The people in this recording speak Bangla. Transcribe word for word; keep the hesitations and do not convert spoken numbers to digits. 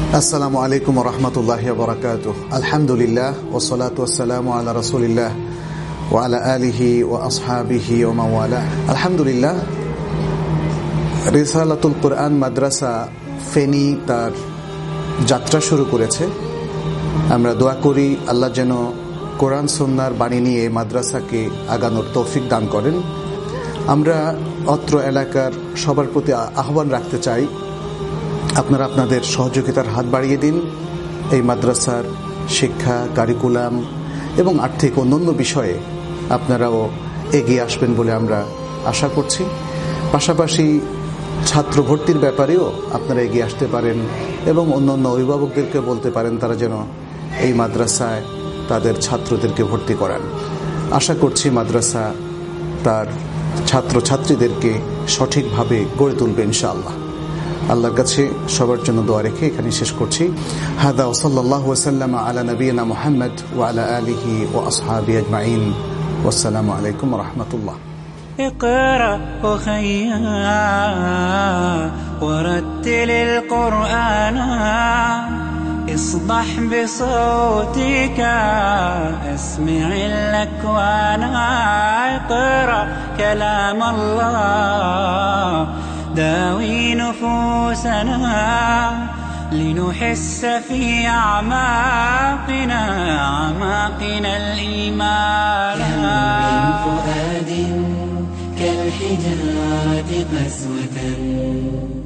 আসসালামু আলাইকুম ওয়া রাহমাতুল্লাহি ওয়া বারাকাতুহু। আলহামদুলিল্লাহ ওয়া সলাতু ওয়াস সালামু আলা রাসূলিল্লাহ ওয়া আলা আলিহি ওয়া আসহাবিহি ওয়া মান ওয়ালা। আলহামদুলিল্লাহ, রিসালাতুল কুরআন মাদ্রাসা ফেনী তার যাত্রা শুরু করেছে। আমরা দোয়া করি আল্লাহ যেন কোরআন সুন্নাহর বাণী নিয়ে মাদ্রাসাকে আগানোর তৌফিক দান করেন। আমরা অত্র এলাকার সবার প্রতি আহ্বান রাখতে চাই, আপনারা আপনাদের সহযোগিতার হাত বাড়িয়ে দিন। এই মাদ্রাসার শিক্ষা, কারিকুলাম এবং আর্থিক অন্যান্য বিষয়ে আপনারাও এগিয়ে আসবেন বলে আমরা আশা করছি। পাশাপাশি ছাত্র ভর্তির ব্যাপারেও আপনারা এগিয়ে আসতে পারেন এবং অন্যান্য অভিভাবকদেরকে বলতে পারেন তারা যেন এই মাদ্রাসায় তাদের ছাত্রদেরকে ভর্তি করান। আশা করছি মাদ্রাসা তার ছাত্রছাত্রীদেরকে সঠিকভাবে গড়ে তুলবে ইনশাআল্লাহ। আল্লাহর কাছে সবার জন্য দোয়া রেখে এখানে শেষ করছি। হাদা ওয়া সাল্লাল্লাহু ওয়া সাল্লামা আলা নবিয়িনা মুহাম্মদ ওয়া আলা আলিহি ওয়া আসহাবিহি আজমাইন। ওয়াসসালামু আলাইকুম ওয়া রাহমাতুল্লাহ। اقرأ أخيا ورتل القرآن اصبح بصوتك اسمع الأكوان. اقرأ كلام الله داوي نفوسنا لنحس في أعماقنا أعماقنا الإيمان. من فؤاد كالحجارة قسوة